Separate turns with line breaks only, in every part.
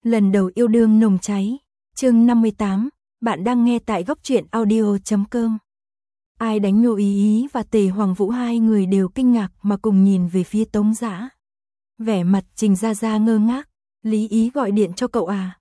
Lần đầu yêu đương nồng cháy. Chương 58, bạn đang nghe tại góc truyện audio.com. Ai đánh Ngô Ý Ý và Tề Hoàng Vũ, hai người đều kinh ngạc mà cùng nhìn về phía Tống Dã. Vẻ mặt Trình Gia Gia ngơ ngác. Lý Ý gọi điện cho cậu à?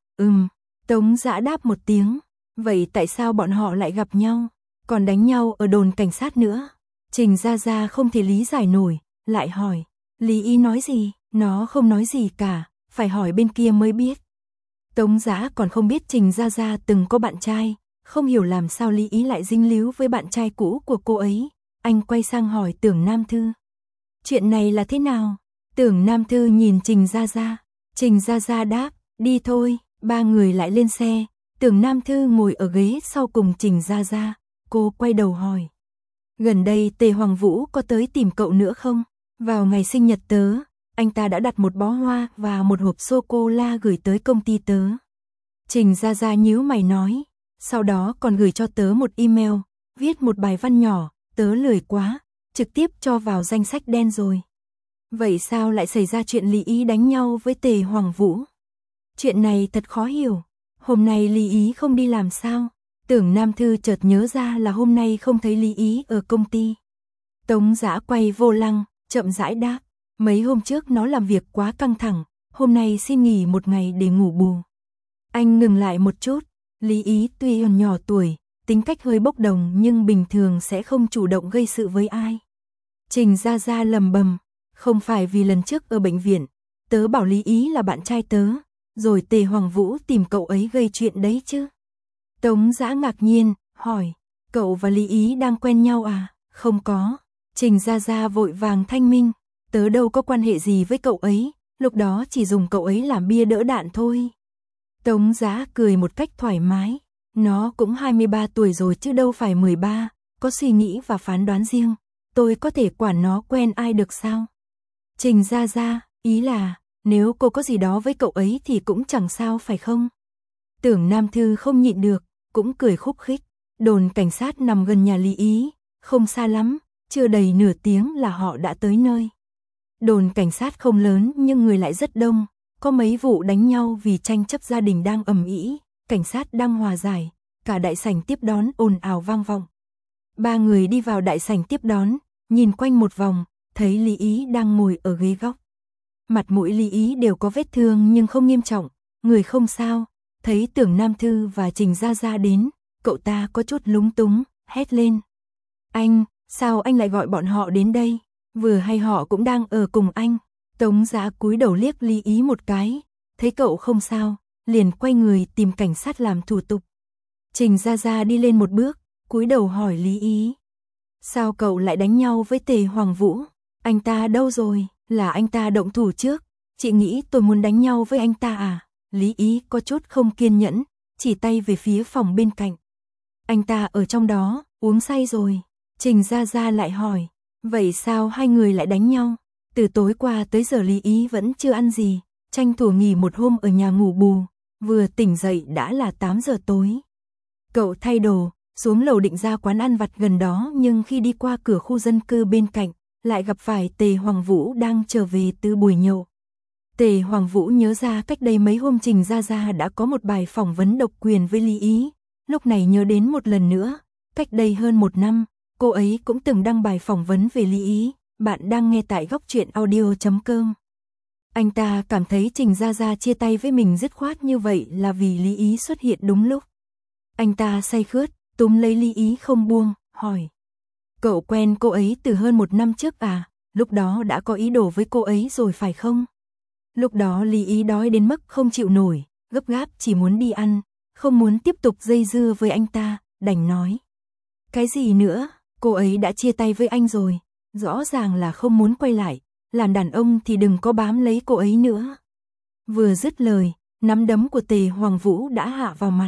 Tống Dã đáp một tiếng. Vậy tại sao bọn họ lại gặp nhau, còn đánh nhau ở đồn cảnh sát nữa? Trình Gia Gia không thể lý giải nổi, lại hỏi. Lý Ý nói gì? Nó không nói gì cả, phải hỏi bên kia mới biết. Tống Dã còn không biết Trình Gia Gia từng có bạn trai, không hiểu làm sao Lý Ý lại dính líu với bạn trai cũ của cô ấy. Anh quay sang hỏi Tưởng Nam Thư. Chuyện này là thế nào? Tưởng Nam Thư nhìn Trình Gia Gia. Trình Gia Gia đáp, đi thôi. Ba người lại lên xe. Tưởng Nam Thư ngồi ở ghế sau cùng Trình Gia Gia. Cô quay đầu hỏi. Gần đây Tề Hoàng Vũ có tới tìm cậu nữa không? Vào ngày sinh nhật tớ, anh ta đã đặt một bó hoa và một hộp sô-cô-la gửi tới công ty tớ. Trình Gia Gia nhíu mày nói. Sau đó còn gửi cho tớ một email, viết một bài văn nhỏ, tớ lười quá, trực tiếp cho vào danh sách đen rồi. Vậy sao lại xảy ra chuyện Lý Ý đánh nhau với Tề Hoàng Vũ? Chuyện này thật khó hiểu. Hôm nay Lý Ý không đi làm sao? Tưởng Nam Thư chợt nhớ ra là hôm nay không thấy Lý Ý ở công ty. Tống Dã quay vô lăng, chậm rãi đáp. Mấy hôm trước nó làm việc quá căng thẳng, hôm nay xin nghỉ một ngày để ngủ bù. Anh ngừng lại một chút. Lý Ý tuy còn nhỏ tuổi, tính cách hơi bốc đồng nhưng bình thường sẽ không chủ động gây sự với ai. Trình Gia Gia lầm bầm. Không phải vì lần trước ở bệnh viện, tớ bảo Lý Ý là bạn trai tớ, rồi Tề Hoàng Vũ tìm cậu ấy gây chuyện đấy chứ? Tống Dã ngạc nhiên, hỏi, cậu và Lý Ý đang quen nhau à? Không có. Trình Gia Gia vội vàng thanh minh, tớ đâu có quan hệ gì với cậu ấy, lúc đó chỉ dùng cậu ấy làm bia đỡ đạn thôi. Tống Dã cười một cách thoải mái, nó cũng 23 tuổi rồi chứ đâu phải 13, có suy nghĩ và phán đoán riêng, tôi có thể quản nó quen ai được sao? Trình Gia Gia, ý là, nếu cô có gì đó với cậu ấy thì cũng chẳng sao phải không? Tưởng Nam Thư không nhịn được, cũng cười khúc khích. Đồn cảnh sát nằm gần nhà Lý Ý, không xa lắm, chưa đầy nửa tiếng là họ đã tới nơi. Đồn cảnh sát không lớn nhưng người lại rất đông, có mấy vụ đánh nhau vì tranh chấp gia đình đang ầm ĩ, cảnh sát đang hòa giải, cả đại sảnh tiếp đón ồn ào vang vọng. Ba người đi vào đại sảnh tiếp đón, nhìn quanh một vòng, thấy Lý Ý đang ngồi ở ghế góc. Mặt mũi Lý Ý đều có vết thương nhưng không nghiêm trọng, người không sao. Thấy Tưởng Nam Thư và Trình Gia Gia đến, cậu ta có chút lúng túng, hét lên. Anh, sao anh lại gọi bọn họ đến đây? Vừa hay họ cũng đang ở cùng anh. Tống Dã cúi đầu liếc Lý Ý một cái, thấy cậu không sao, liền quay người tìm cảnh sát làm thủ tục. Trình Gia Gia đi lên một bước, cúi đầu hỏi Lý Ý. Sao cậu lại đánh nhau với Tề Hoàng Vũ? Anh ta đâu rồi? Là anh ta động thủ trước. Chị nghĩ tôi muốn đánh nhau với anh ta à? Lý Ý có chút không kiên nhẫn, chỉ tay về phía phòng bên cạnh. Anh ta ở trong đó, uống say rồi. Trình Gia Gia lại hỏi, vậy sao hai người lại đánh nhau? Từ tối qua tới giờ Lý Ý vẫn chưa ăn gì, tranh thủ nghỉ một hôm ở nhà ngủ bù, vừa tỉnh dậy đã là 8 giờ tối. Cậu thay đồ, xuống lầu định ra quán ăn vặt gần đó nhưng khi đi qua cửa khu dân cư bên cạnh, lại gặp phải Tề Hoàng Vũ đang trở về từ buổi nhậu. Tề Hoàng Vũ nhớ ra cách đây mấy hôm Trình Gia Gia đã có một bài phỏng vấn độc quyền với Lý Ý, lúc này nhớ đến một lần nữa, cách đây hơn 1 năm, cô ấy cũng từng đăng bài phỏng vấn về Lý Ý. Bạn đang nghe tại góc truyện audio.com. Anh ta cảm thấy Trình Gia Gia chia tay với mình dứt khoát như vậy là vì Lý Ý xuất hiện đúng lúc. Anh ta say khướt, túm lấy Lý Ý không buông, hỏi. Cậu quen cô ấy từ hơn 1 năm trước à? Lúc đó đã có ý đồ với cô ấy rồi phải không? Lúc đó Lý Ý đói đến mức không chịu nổi, gấp gáp chỉ muốn đi ăn, không muốn tiếp tục dây dưa với anh ta, đành nói. Cái gì nữa, cô ấy đã chia tay với anh rồi, rõ ràng là không muốn quay lại, làm đàn ông thì đừng có bám lấy cô ấy nữa. Vừa dứt lời, nắm đấm của Tề Hoàng Vũ đã hạ vào mặt.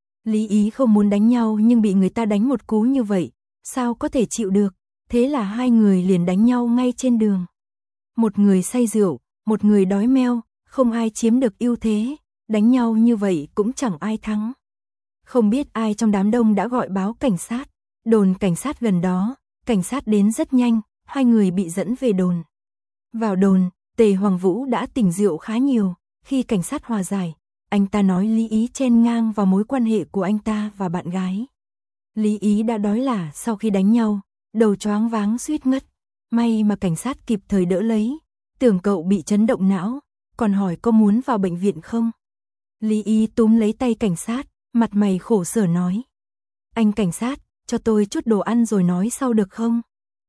Lý Ý không muốn đánh nhau nhưng bị người ta đánh một cú như vậy, sao có thể chịu được, thế là hai người liền đánh nhau ngay trên đường. Một người say rượu, một người đói meo, không ai chiếm được ưu thế, đánh nhau như vậy cũng chẳng ai thắng. Không biết ai trong đám đông đã gọi báo cảnh sát, đồn cảnh sát gần đó, cảnh sát đến rất nhanh, hai người bị dẫn về đồn. Vào đồn, Tề Hoàng Vũ đã tỉnh rượu khá nhiều, khi cảnh sát hòa giải, anh ta nói Lý Ý chen ngang vào mối quan hệ của anh ta và bạn gái. Lý Ý đã đói lả sau khi đánh nhau, đầu choáng váng suýt ngất. May mà cảnh sát kịp thời đỡ lấy, tưởng cậu bị chấn động não, còn hỏi có muốn vào bệnh viện không. Lý Ý túm lấy tay cảnh sát, mặt mày khổ sở nói. Anh cảnh sát, cho tôi chút đồ ăn rồi nói sau được không?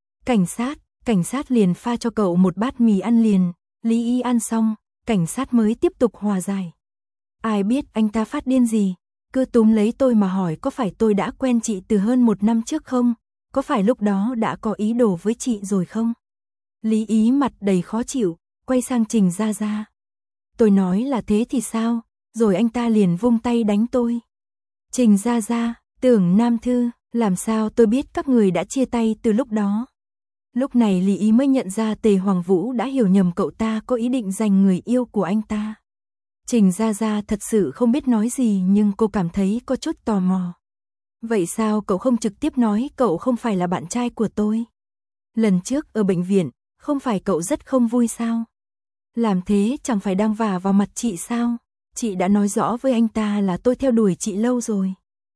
Cảnh sát liền pha cho cậu một bát mì ăn liền. Lý Ý ăn xong, cảnh sát mới tiếp tục hòa giải. Ai biết anh ta phát điên gì, cứ túm lấy tôi mà hỏi có phải tôi đã quen chị từ hơn 1 năm trước không? Có phải lúc đó đã có ý đồ với chị rồi không? Lý Ý mặt đầy khó chịu, quay sang Trình Gia Gia. Tôi nói là thế thì sao? Rồi anh ta liền vung tay đánh tôi. Trình Gia Gia, Tưởng Nam Thư, làm sao tôi biết các người đã chia tay từ lúc đó? Lúc này Lý Ý mới nhận ra Tề Hoàng Vũ đã hiểu nhầm cậu ta có ý định giành người yêu của anh ta. Trình Gia Gia thật sự không biết nói gì nhưng cô cảm thấy có chút tò mò. Vậy sao cậu không trực tiếp nói cậu không phải là bạn trai của tôi? Lần trước ở bệnh viện, không phải cậu rất không vui sao? Làm thế chẳng phải đang vả vào mặt chị sao? Chị đã nói rõ với anh ta là tôi theo đuổi chị lâu rồi.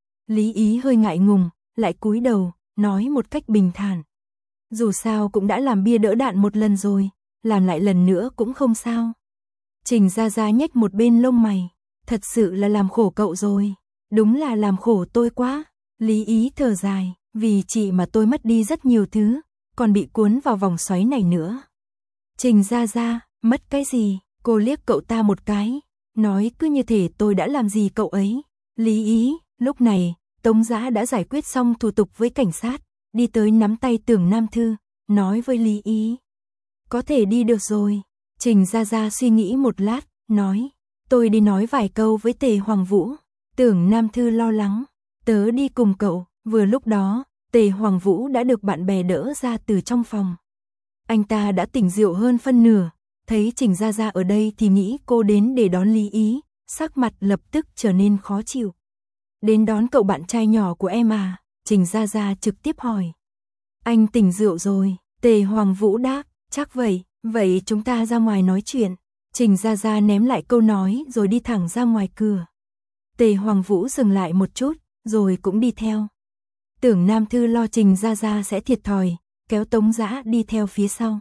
Lý Ý hơi ngại ngùng, lại cúi đầu, nói một cách bình thản. Dù sao cũng đã làm bia đỡ đạn một lần rồi, làm lại lần nữa cũng không sao. Trình Gia Gia nhếch một bên lông mày, thật sự là làm khổ cậu rồi, đúng là làm khổ tôi quá. Lý Ý thở dài, vì chị mà tôi mất đi rất nhiều thứ, còn bị cuốn vào vòng xoáy này nữa. Trình Gia Gia, mất cái gì? Cô liếc cậu ta một cái, nói cứ như thể tôi đã làm gì cậu ấy. Lý Ý, lúc này, Tống Dã đã giải quyết xong thủ tục với cảnh sát, đi tới nắm tay Tưởng Nam Thư, nói với Lý Ý. Có thể đi được rồi. Trình Gia Gia suy nghĩ một lát, nói, tôi đi nói vài câu với Tề Hoàng Vũ. Tưởng Nam Thư lo lắng, tớ đi cùng cậu. Vừa lúc đó, Tề Hoàng Vũ đã được bạn bè đỡ ra từ trong phòng. Anh ta đã tỉnh rượu hơn phân nửa, thấy Trình Gia Gia ở đây thì nghĩ cô đến để đón Lý Ý, sắc mặt lập tức trở nên khó chịu. Đến đón cậu bạn trai nhỏ của em à? Trình Gia Gia trực tiếp hỏi. Anh tỉnh rượu rồi, Tề Hoàng Vũ đáp, chắc vậy, vậy chúng ta ra ngoài nói chuyện. Trình Gia Gia ném lại câu nói rồi đi thẳng ra ngoài cửa. Tề Hoàng Vũ dừng lại một chút, rồi cũng đi theo. Tưởng Nam Thư lo Trình Gia Gia sẽ thiệt thòi, kéo Tống Dã đi theo phía sau.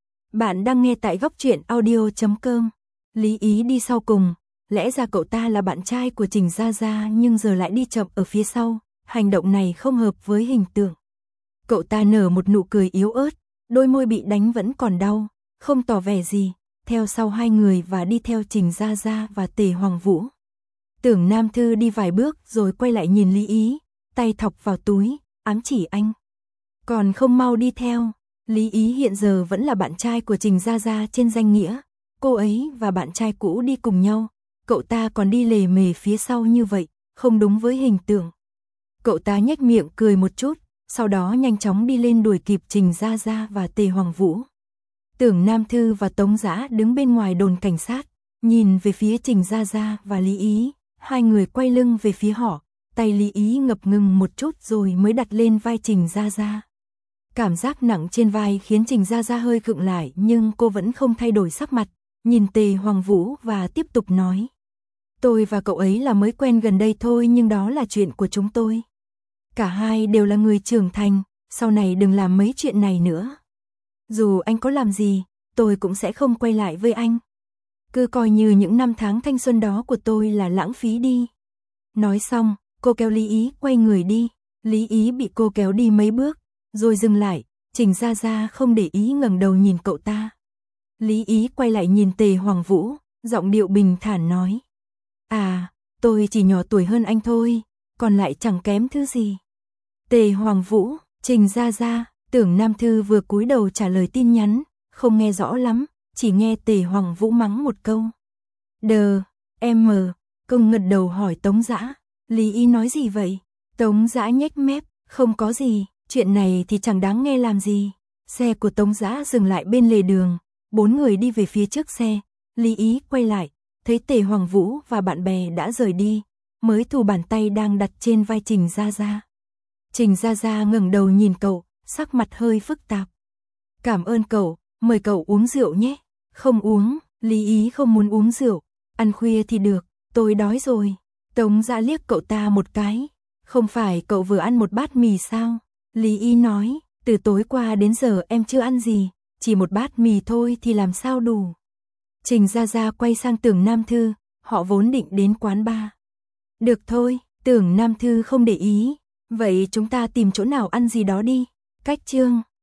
Bạn đang nghe tại góc truyện audio.com. Lý Ý đi sau cùng, lẽ ra cậu ta là bạn trai của Trình Gia Gia nhưng giờ lại đi chậm ở phía sau, hành động này không hợp với hình tượng. Cậu ta nở một nụ cười yếu ớt, đôi môi bị đánh vẫn còn đau, không tỏ vẻ gì, theo sau hai người và đi theo Trình Gia Gia và Tề Hoàng Vũ. Tưởng Nam Thư đi vài bước rồi quay lại nhìn Lý Ý, tay thọc vào túi, ám chỉ anh. Còn không mau đi theo. Lý Ý hiện giờ vẫn là bạn trai của Trình Gia Gia trên danh nghĩa, cô ấy và bạn trai cũ đi cùng nhau, cậu ta còn đi lề mề phía sau như vậy, không đúng với hình tượng. Cậu ta nhếch miệng cười một chút, sau đó nhanh chóng đi lên đuổi kịp Trình Gia Gia và Tề Hoàng Vũ. Tưởng Nam Thư và Tống Dã đứng bên ngoài đồn cảnh sát, nhìn về phía Trình Gia Gia và Lý Ý, hai người quay lưng về phía họ, tay Lý Ý ngập ngừng một chút rồi mới đặt lên vai Trình Gia Gia. Cảm giác nặng trên vai khiến Trình Gia Gia hơi khựng lại nhưng cô vẫn không thay đổi sắc mặt, nhìn Tề Hoàng Vũ và tiếp tục nói. Tôi và cậu ấy là mới quen gần đây thôi nhưng đó là chuyện của chúng tôi. Cả hai đều là người trưởng thành, sau này đừng làm mấy chuyện này nữa. Dù anh có làm gì, tôi cũng sẽ không quay lại với anh. Cứ coi như những năm tháng thanh xuân đó của tôi là lãng phí đi. Nói xong, cô kéo Lý Ý quay người đi. Lý Ý bị cô kéo đi mấy bước, rồi dừng lại. Trình Gia Gia không để ý ngẩng đầu nhìn cậu ta. Lý Ý quay lại nhìn Tề Hoàng Vũ, giọng điệu bình thản nói. À, tôi chỉ nhỏ tuổi hơn anh thôi, còn lại chẳng kém thứ gì. Tề Hoàng Vũ, Trình Gia Gia, Tưởng Nam Thư vừa cúi đầu trả lời tin nhắn, không nghe rõ lắm, chỉ nghe Tề Hoàng Vũ mắng một câu. Công ngật đầu hỏi Tống Dã, Lý Ý nói gì vậy? Tống Dã nhếch mép, không có gì, chuyện này thì chẳng đáng nghe làm gì. Xe của Tống Dã dừng lại bên lề đường, 4 người đi về phía trước xe, Lý Ý quay lại, thấy Tề Hoàng Vũ và bạn bè đã rời đi, mới thu bàn tay đang đặt trên vai Trình Gia Gia. Trình Gia Gia ngẩng đầu nhìn cậu, sắc mặt hơi phức tạp. Cảm ơn cậu, mời cậu uống rượu nhé. Không uống, Lý Ý không muốn uống rượu, ăn khuya thì được, Tôi đói rồi. Tống Dã liếc cậu ta một cái. Không phải cậu vừa ăn một bát mì sao? Lý Y nói, từ tối qua đến giờ em chưa ăn gì, chỉ một bát mì thôi thì làm sao đủ. Trình Gia Gia quay sang Tưởng Nam Thư, họ vốn định đến quán bar. Được thôi, Tưởng Nam Thư không để ý, vậy chúng ta tìm chỗ nào ăn gì đó đi. Cách Chương